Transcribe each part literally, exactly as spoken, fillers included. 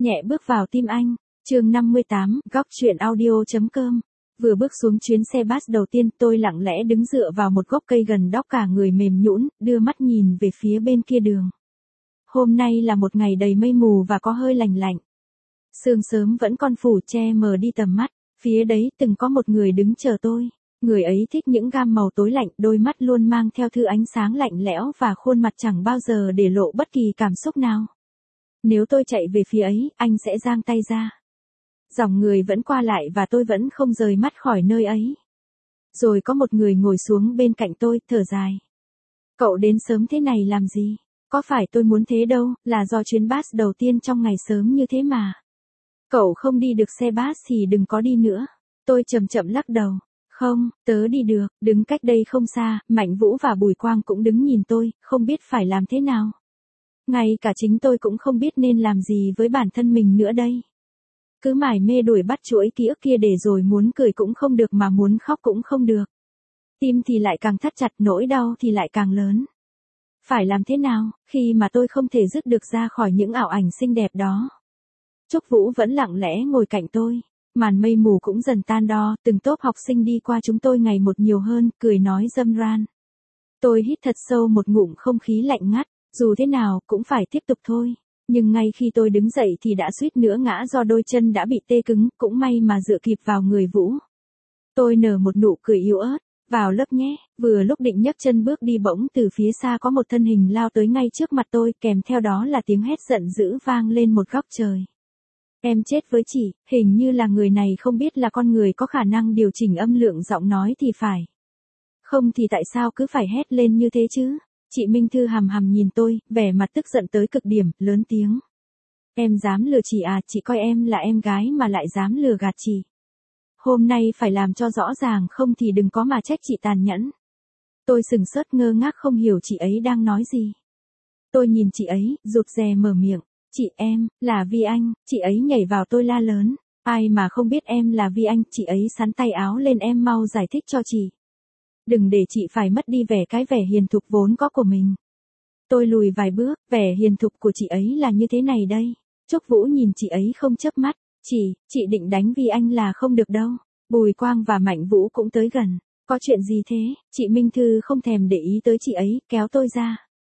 Nhẹ bước vào tim anh, chương năm mươi tám, góc truyện audio.com. Vừa bước xuống chuyến xe bus đầu tiên, tôi lặng lẽ đứng dựa vào một gốc cây gần đó, cả người mềm nhũn, đưa mắt nhìn về phía bên kia đường. Hôm nay là một ngày đầy mây mù và có hơi lành lạnh. Sương sớm vẫn còn phủ che mờ đi tầm mắt, phía đấy từng có một người đứng chờ tôi. Người ấy thích những gam màu tối lạnh, đôi mắt luôn mang theo thứ ánh sáng lạnh lẽo và khuôn mặt chẳng bao giờ để lộ bất kỳ cảm xúc nào. Nếu tôi chạy về phía ấy, anh sẽ giang tay ra. Dòng người vẫn qua lại và tôi vẫn không rời mắt khỏi nơi ấy. Rồi có một người ngồi xuống bên cạnh tôi, thở dài. Cậu đến sớm thế này làm gì? Có phải tôi muốn thế đâu, là do chuyến bus đầu tiên trong ngày sớm như thế mà. Cậu không đi được xe bus thì đừng có đi nữa. Tôi chậm chậm lắc đầu. Không, tớ đi được, đứng cách đây không xa, Mạnh Vũ và Bùi Quang cũng đứng nhìn tôi, không biết phải làm thế nào. Ngay cả chính tôi cũng không biết nên làm gì với bản thân mình nữa đây. Cứ mải mê đuổi bắt chuỗi ký ức kia để rồi muốn cười cũng không được mà muốn khóc cũng không được. Tim thì lại càng thắt chặt, nỗi đau thì lại càng lớn. Phải làm thế nào, khi mà tôi không thể dứt được ra khỏi những ảo ảnh xinh đẹp đó. Trúc Vũ vẫn lặng lẽ ngồi cạnh tôi. Màn mây mù cũng dần tan đo, từng tốp học sinh đi qua chúng tôi ngày một nhiều hơn, cười nói râm ran. Tôi hít thật sâu một ngụm không khí lạnh ngắt, dù thế nào cũng phải tiếp tục thôi. Nhưng ngay khi tôi đứng dậy thì đã suýt nữa ngã do đôi chân đã bị tê cứng, cũng may mà dựa kịp vào người Vũ. Tôi nở một nụ cười yếu ớt, vào lớp nhé, vừa lúc định nhấc chân bước đi bỗng từ phía xa có một thân hình lao tới ngay trước mặt tôi, kèm theo đó là tiếng hét giận dữ vang lên một góc trời. Em chết với chị, hình như là người này không biết là con người có khả năng điều chỉnh âm lượng giọng nói thì phải. Không thì tại sao cứ phải hét lên như thế chứ? Chị Minh Thư hằm hằm nhìn tôi, vẻ mặt tức giận tới cực điểm, lớn tiếng. Em dám lừa chị à, chị coi em là em gái mà lại dám lừa gạt chị. Hôm nay phải làm cho rõ ràng, không thì đừng có mà trách chị tàn nhẫn. Tôi sừng sốt ngơ ngác không hiểu chị ấy đang nói gì. Tôi nhìn chị ấy, rụt rè mở miệng. Chị em, là Vi Anh, chị ấy nhảy vào tôi la lớn. Ai mà không biết em là Vi Anh, chị ấy sắn tay áo lên em mau giải thích cho chị. Đừng để chị phải mất đi vẻ cái vẻ hiền thục vốn có của mình. Tôi lùi vài bước, vẻ hiền thục của chị ấy là như thế này đây. Trúc Vũ nhìn chị ấy không chớp mắt. Chị, chị định đánh Vi Anh là không được đâu. Bùi Quang và Mạnh Vũ cũng tới gần. Có chuyện gì thế? Chị Minh Thư không thèm để ý tới chị ấy, kéo tôi ra.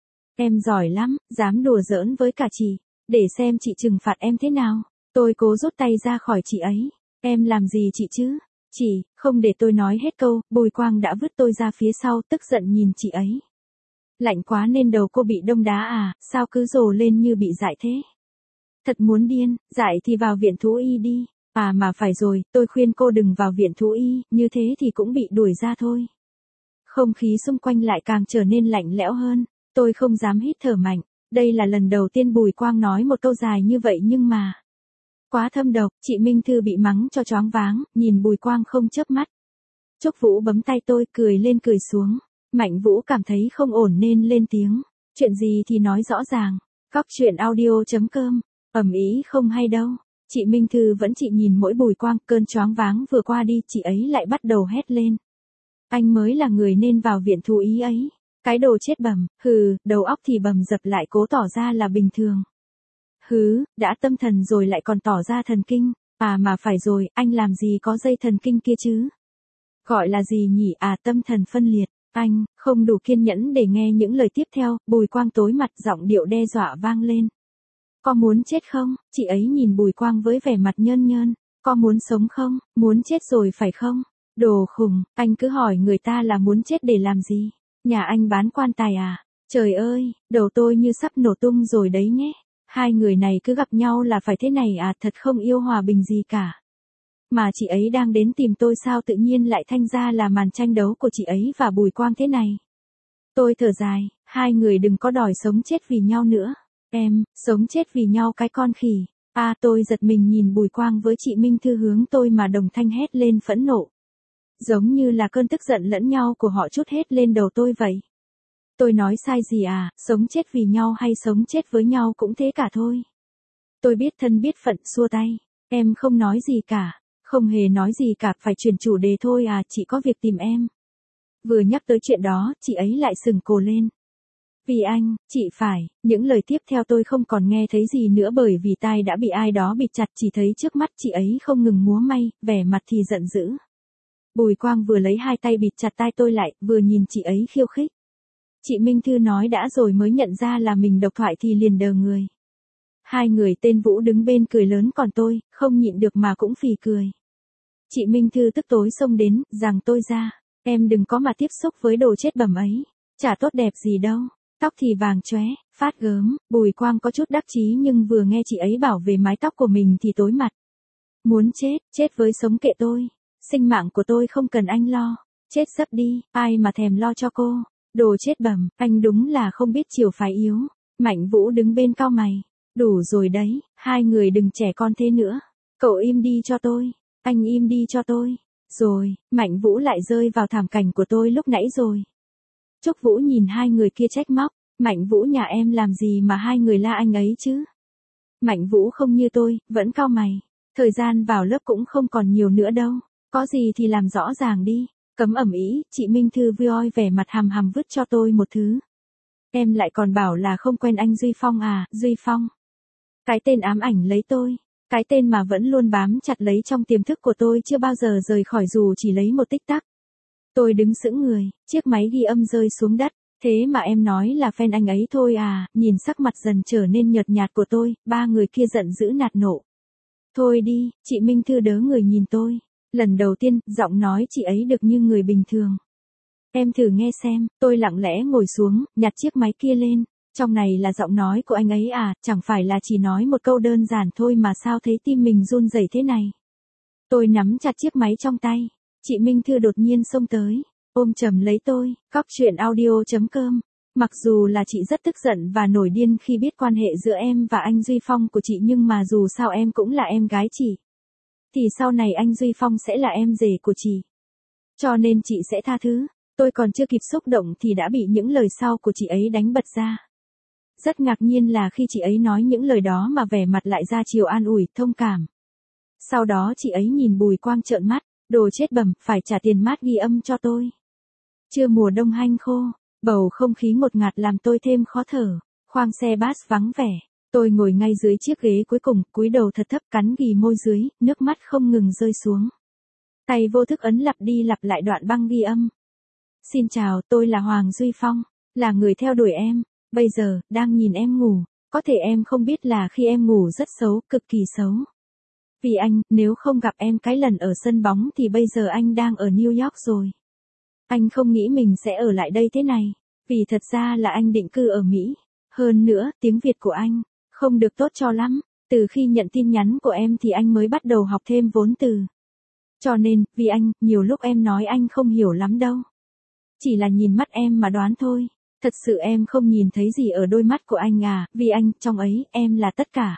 Em giỏi lắm, dám đùa giỡn với cả chị. Để xem chị trừng phạt em thế nào. Tôi cố rút tay ra khỏi chị ấy. Em làm gì chị chứ? Chị, không để tôi nói hết câu, Bùi Quang đã vứt tôi ra phía sau, tức giận nhìn chị ấy. Lạnh quá nên đầu cô bị đông đá à, sao cứ rồ lên như bị dại thế? Thật muốn điên, dại thì vào viện thú y đi. À mà phải rồi, tôi khuyên cô đừng vào viện thú y, như thế thì cũng bị đuổi ra thôi. Không khí xung quanh lại càng trở nên lạnh lẽo hơn, tôi không dám hít thở mạnh. Đây là lần đầu tiên Bùi Quang nói một câu dài như vậy nhưng mà quá thâm độc, chị Minh Thư bị mắng cho choáng váng, nhìn Bùi Quang không chớp mắt. Trúc Vũ bấm tay tôi, cười lên cười xuống. Mạnh Vũ cảm thấy không ổn nên lên tiếng. Chuyện gì thì nói rõ ràng. Góc truyện audio.com. Ầm ĩ không hay đâu. Chị Minh Thư vẫn chỉ nhìn mỗi Bùi Quang, cơn choáng váng vừa qua đi, chị ấy lại bắt đầu hét lên. Anh mới là người nên vào viện thú y ấy. Cái đồ chết bẩm, hừ, đầu óc thì bầm dập lại cố tỏ ra là bình thường. Hứ, đã tâm thần rồi lại còn tỏ ra thần kinh. À mà phải rồi, anh làm gì có dây thần kinh kia chứ? Gọi là gì nhỉ? À, tâm thần phân liệt. Anh, không đủ kiên nhẫn để nghe những lời tiếp theo, Bùi Quang tối mặt, giọng điệu đe dọa vang lên. Có muốn chết không? Chị ấy nhìn Bùi Quang với vẻ mặt nhơn nhơn. Có muốn sống không? Muốn chết rồi phải không? Đồ khùng, anh cứ hỏi người ta là muốn chết để làm gì? Nhà anh bán quan tài à? Trời ơi, đầu tôi như sắp nổ tung rồi đấy nhé. Hai người này cứ gặp nhau là phải thế này à, thật không yêu hòa bình gì cả. Mà chị ấy đang đến tìm tôi sao tự nhiên lại thành ra là màn tranh đấu của chị ấy và Bùi Quang thế này. Tôi thở dài, hai người đừng có đòi sống chết vì nhau nữa. Em, sống chết vì nhau cái con khỉ. À tôi giật mình nhìn Bùi Quang với chị Minh Thư hướng tôi mà đồng thanh hét lên phẫn nộ. Giống như là cơn tức giận lẫn nhau của họ trút hết lên đầu tôi vậy. Tôi nói sai gì à, sống chết vì nhau hay sống chết với nhau cũng thế cả thôi. Tôi biết thân biết phận xua tay. Em không nói gì cả. Không hề nói gì cả, phải chuyển chủ đề thôi à, chị có việc tìm em. Vừa nhắc tới chuyện đó, chị ấy lại sừng cổ lên. Vì anh, chị phải, những lời tiếp theo tôi không còn nghe thấy gì nữa bởi vì tai đã bị ai đó bịt chặt, chỉ thấy trước mắt chị ấy không ngừng múa may, vẻ mặt thì giận dữ. Bùi Quang vừa lấy hai tay bịt chặt tai tôi lại, vừa nhìn chị ấy khiêu khích. Chị Minh Thư nói đã rồi mới nhận ra là mình độc thoại thì liền đờ người. Hai người tên Vũ đứng bên cười lớn còn tôi, không nhịn được mà cũng phì cười. Chị Minh Thư tức tối xông đến, giằng tôi ra. Em đừng có mà tiếp xúc với đồ chết bẩm ấy. Chả tốt đẹp gì đâu. Tóc thì vàng chóe, phát gớm. Bùi Quang có chút đắc chí nhưng vừa nghe chị ấy bảo về mái tóc của mình thì tối mặt. Muốn chết, chết với sống kệ tôi. Sinh mạng của tôi không cần anh lo. Chết sắp đi, ai mà thèm lo cho cô. Đồ chết bẩm, anh đúng là không biết chiều phái yếu. Mạnh Vũ đứng bên cau mày. Đủ rồi đấy, hai người đừng trẻ con thế nữa. Cậu im đi cho tôi. Anh im đi cho tôi. Rồi, Mạnh Vũ lại rơi vào thảm cảnh của tôi lúc nãy rồi. Trúc Vũ nhìn hai người kia trách móc. Mạnh Vũ nhà em làm gì mà hai người la anh ấy chứ? Mạnh Vũ không như tôi, vẫn cau mày. Thời gian vào lớp cũng không còn nhiều nữa đâu. Có gì thì làm rõ ràng đi. Cấm ẩm ý, chị Minh Thư vui vẻ mặt hằm hằm vứt cho tôi một thứ. Em lại còn bảo là không quen anh Duy Phong à, Duy Phong. Cái tên ám ảnh lấy tôi. Cái tên mà vẫn luôn bám chặt lấy trong tiềm thức của tôi chưa bao giờ rời khỏi dù chỉ lấy một tích tắc. Tôi đứng sững người, chiếc máy ghi âm rơi xuống đất. Thế mà em nói là fan anh ấy thôi à, nhìn sắc mặt dần trở nên nhợt nhạt của tôi, ba người kia giận dữ nạt nộ. Thôi đi, chị Minh Thư đớ người nhìn tôi. Lần đầu tiên, giọng nói chị ấy được như người bình thường. Em thử nghe xem, tôi lặng lẽ ngồi xuống, nhặt chiếc máy kia lên. Trong này là giọng nói của anh ấy à, chẳng phải là chỉ nói một câu đơn giản thôi mà sao thấy tim mình run rẩy thế này. Tôi nắm chặt chiếc máy trong tay. Chị Minh Thư đột nhiên xông tới, ôm chầm lấy tôi, cóc truyện audio chấm com. Mặc dù là chị rất tức giận và nổi điên khi biết quan hệ giữa em và anh Duy Phong của chị nhưng mà dù sao em cũng là em gái chị. Thì sau này anh Duy Phong sẽ là em rể của chị. Cho nên chị sẽ tha thứ. Tôi còn chưa kịp xúc động thì đã bị những lời sau của chị ấy đánh bật ra. Rất ngạc nhiên là khi chị ấy nói những lời đó mà vẻ mặt lại ra chiều an ủi, thông cảm. Sau đó chị ấy nhìn Bùi Quang trợn mắt, đồ chết bẩm, phải trả tiền mát ghi âm cho tôi. Trưa mùa đông hanh khô, bầu không khí ngột ngạt làm tôi thêm khó thở, khoang xe bus vắng vẻ. Tôi ngồi ngay dưới chiếc ghế cuối cùng, cúi đầu thật thấp cắn ghì môi dưới, nước mắt không ngừng rơi xuống. Tay vô thức ấn lặp đi lặp lại đoạn băng ghi âm. Xin chào, tôi là Hoàng Duy Phong, là người theo đuổi em, bây giờ, đang nhìn em ngủ, có thể em không biết là khi em ngủ rất xấu, cực kỳ xấu. Vì anh, nếu không gặp em cái lần ở sân bóng thì bây giờ anh đang ở New York rồi. Anh không nghĩ mình sẽ ở lại đây thế này, vì thật ra là anh định cư ở Mỹ. Hơn nữa, tiếng Việt của anh không được tốt cho lắm, từ khi nhận tin nhắn của em thì anh mới bắt đầu học thêm vốn từ. Cho nên, vì anh, nhiều lúc em nói anh không hiểu lắm đâu. Chỉ là nhìn mắt em mà đoán thôi, thật sự em không nhìn thấy gì ở đôi mắt của anh à, vì anh, trong ấy, em là tất cả.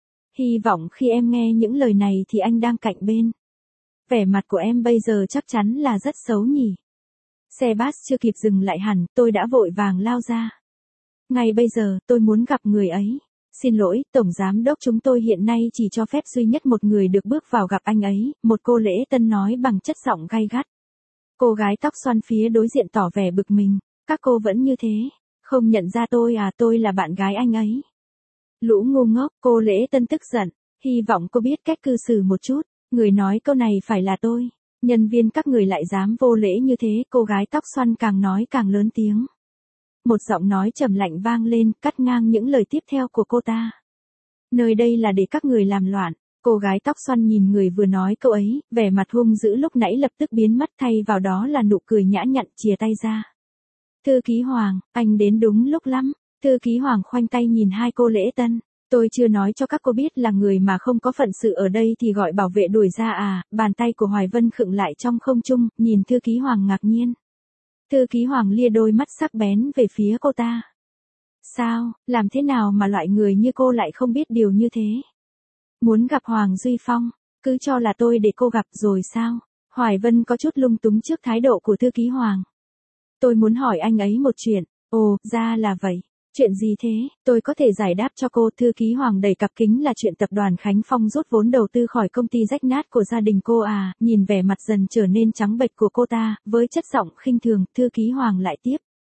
Hy vọng khi em nghe những lời này thì anh đang cạnh bên. Vẻ mặt của em bây giờ chắc chắn là rất xấu nhỉ. Xe bus chưa kịp dừng lại hẳn, tôi đã vội vàng lao ra. Ngay bây giờ, tôi muốn gặp người ấy. Xin lỗi, Tổng Giám đốc chúng tôi hiện nay chỉ cho phép duy nhất một người được bước vào gặp anh ấy, một cô lễ tân nói bằng chất giọng gay gắt. Cô gái tóc xoăn phía đối diện tỏ vẻ bực mình, các cô vẫn như thế, không nhận ra tôi à, tôi là bạn gái anh ấy. Lũ ngu ngốc, cô lễ tân tức giận, hy vọng cô biết cách cư xử một chút, người nói câu này phải là tôi. Nhân viên các người lại dám vô lễ như thế, cô gái tóc xoăn càng nói càng lớn tiếng. Một giọng nói trầm lạnh vang lên, cắt ngang những lời tiếp theo của cô ta. Nơi đây là để các người làm loạn. Cô gái tóc xoăn nhìn người vừa nói câu ấy, vẻ mặt hung dữ lúc nãy lập tức biến mất, thay vào đó là nụ cười nhã nhặn, chìa tay ra. Thư ký Hoàng, anh đến đúng lúc lắm. Thư ký Hoàng khoanh tay nhìn hai cô lễ tân. Tôi chưa nói cho các cô biết là người mà không có phận sự ở đây thì gọi bảo vệ đuổi ra à, bàn tay của Hoài Vân khựng lại trong không trung, nhìn thư ký Hoàng ngạc nhiên. Thư ký Hoàng lia đôi mắt sắc bén về phía cô ta. Sao, làm thế nào mà loại người như cô lại không biết điều như thế? Muốn gặp Hoàng Duy Phong, cứ cho là tôi để cô gặp rồi sao? Hoài Vân có chút lung túng trước thái độ của thư ký Hoàng. Tôi muốn hỏi anh ấy một chuyện. Ồ, ra là vậy. Chuyện gì thế? Tôi có thể giải đáp cho cô. Thư ký Hoàng đẩy cặp kính là chuyện tập đoàn Khánh Phong rút vốn đầu tư khỏi công ty rách nát của gia đình cô à. Nhìn vẻ mặt dần trở nên trắng bệch của cô ta, với chất giọng khinh thường, thư ký Hoàng lại tiếp.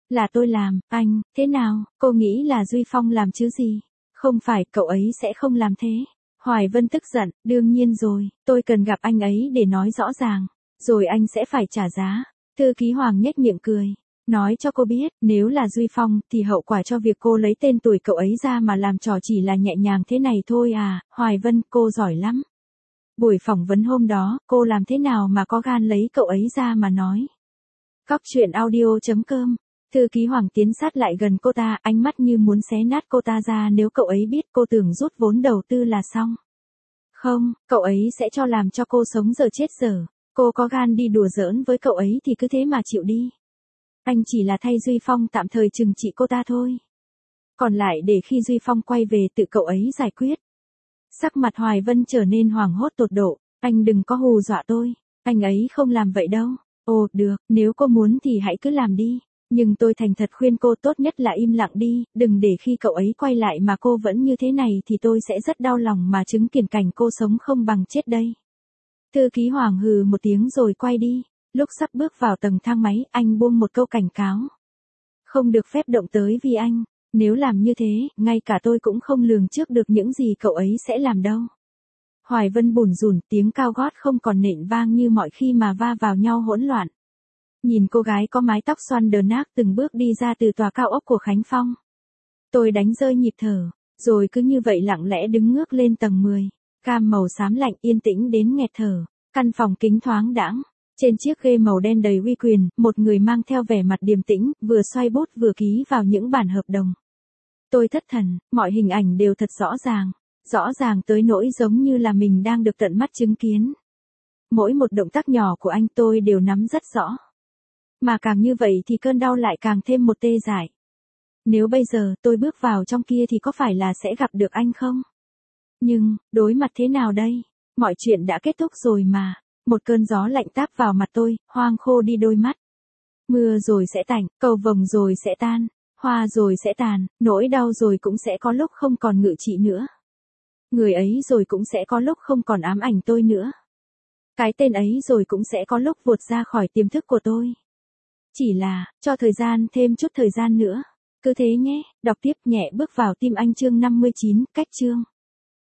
Là tôi làm, anh, thế nào, cô nghĩ là Duy Phong làm chứ gì? Không phải, cậu ấy sẽ không làm thế. Hoài Vân tức giận, đương nhiên rồi, tôi cần gặp anh ấy để nói rõ ràng, rồi anh sẽ phải trả giá. Thư ký Hoàng nhếch miệng cười. Nói cho cô biết, nếu là Duy Phong, thì hậu quả cho việc cô lấy tên tuổi cậu ấy ra mà làm trò chỉ là nhẹ nhàng thế này thôi à, Hoài Vân, cô giỏi lắm. Buổi phỏng vấn hôm đó, cô làm thế nào mà có gan lấy cậu ấy ra mà nói. Góc chuyện audio chấm com. Thư ký Hoàng tiến sát lại gần cô ta, ánh mắt như muốn xé nát cô ta ra nếu cậu ấy biết cô tưởng rút vốn đầu tư là xong. Không, cậu ấy sẽ cho làm cho cô sống giờ chết giờ. Cô có gan đi đùa giỡn với cậu ấy thì cứ thế mà chịu đi. Anh chỉ là thay Duy Phong tạm thời trừng trị cô ta thôi. Còn lại để khi Duy Phong quay về tự cậu ấy giải quyết. Sắc mặt Hoài Vân trở nên hoảng hốt tột độ. Anh đừng có hù dọa tôi. Anh ấy không làm vậy đâu. Ồ, được, nếu cô muốn thì hãy cứ làm đi. Nhưng tôi thành thật khuyên cô tốt nhất là im lặng đi, đừng để khi cậu ấy quay lại mà cô vẫn như thế này thì tôi sẽ rất đau lòng mà chứng kiến cảnh cô sống không bằng chết đây. Thư ký Hoàng hừ một tiếng rồi quay đi. Lúc sắp bước vào tầng thang máy, anh buông một câu cảnh cáo. Không được phép động tới vì anh. Nếu làm như thế, ngay cả tôi cũng không lường trước được những gì cậu ấy sẽ làm đâu. Hoài Vân bủn rủn, tiếng cao gót không còn nện vang như mọi khi mà va vào nhau hỗn loạn. Nhìn cô gái có mái tóc xoăn đờn ác từng bước đi ra từ tòa cao ốc của Khánh Phong. Tôi đánh rơi nhịp thở, rồi cứ như vậy lặng lẽ đứng ngước lên tầng mười. Cam màu xám lạnh yên tĩnh đến nghẹt thở, căn phòng kính thoáng đãng. Trên chiếc ghế màu đen đầy uy quyền, một người mang theo vẻ mặt điềm tĩnh, vừa xoay bút vừa ký vào những bản hợp đồng. Tôi thất thần, mọi hình ảnh đều thật rõ ràng, rõ ràng tới nỗi giống như là mình đang được tận mắt chứng kiến. Mỗi một động tác nhỏ của anh tôi đều nắm rất rõ. Mà càng như vậy thì cơn đau lại càng thêm một tê dại. Nếu bây giờ tôi bước vào trong kia thì có phải là sẽ gặp được anh không? Nhưng, đối mặt thế nào đây? Mọi chuyện đã kết thúc rồi mà. Một cơn gió lạnh táp vào mặt tôi, hoang khô đi đôi mắt. Mưa rồi sẽ tạnh, cầu vồng rồi sẽ tan, hoa rồi sẽ tàn, nỗi đau rồi cũng sẽ có lúc không còn ngự trị nữa. Người ấy rồi cũng sẽ có lúc không còn ám ảnh tôi nữa. Cái tên ấy rồi cũng sẽ có lúc vụt ra khỏi tiềm thức của tôi. Chỉ là, cho thời gian thêm chút thời gian nữa. Cứ thế nhé, đọc tiếp nhẹ bước vào tim anh chương năm mươi chín, cách chương.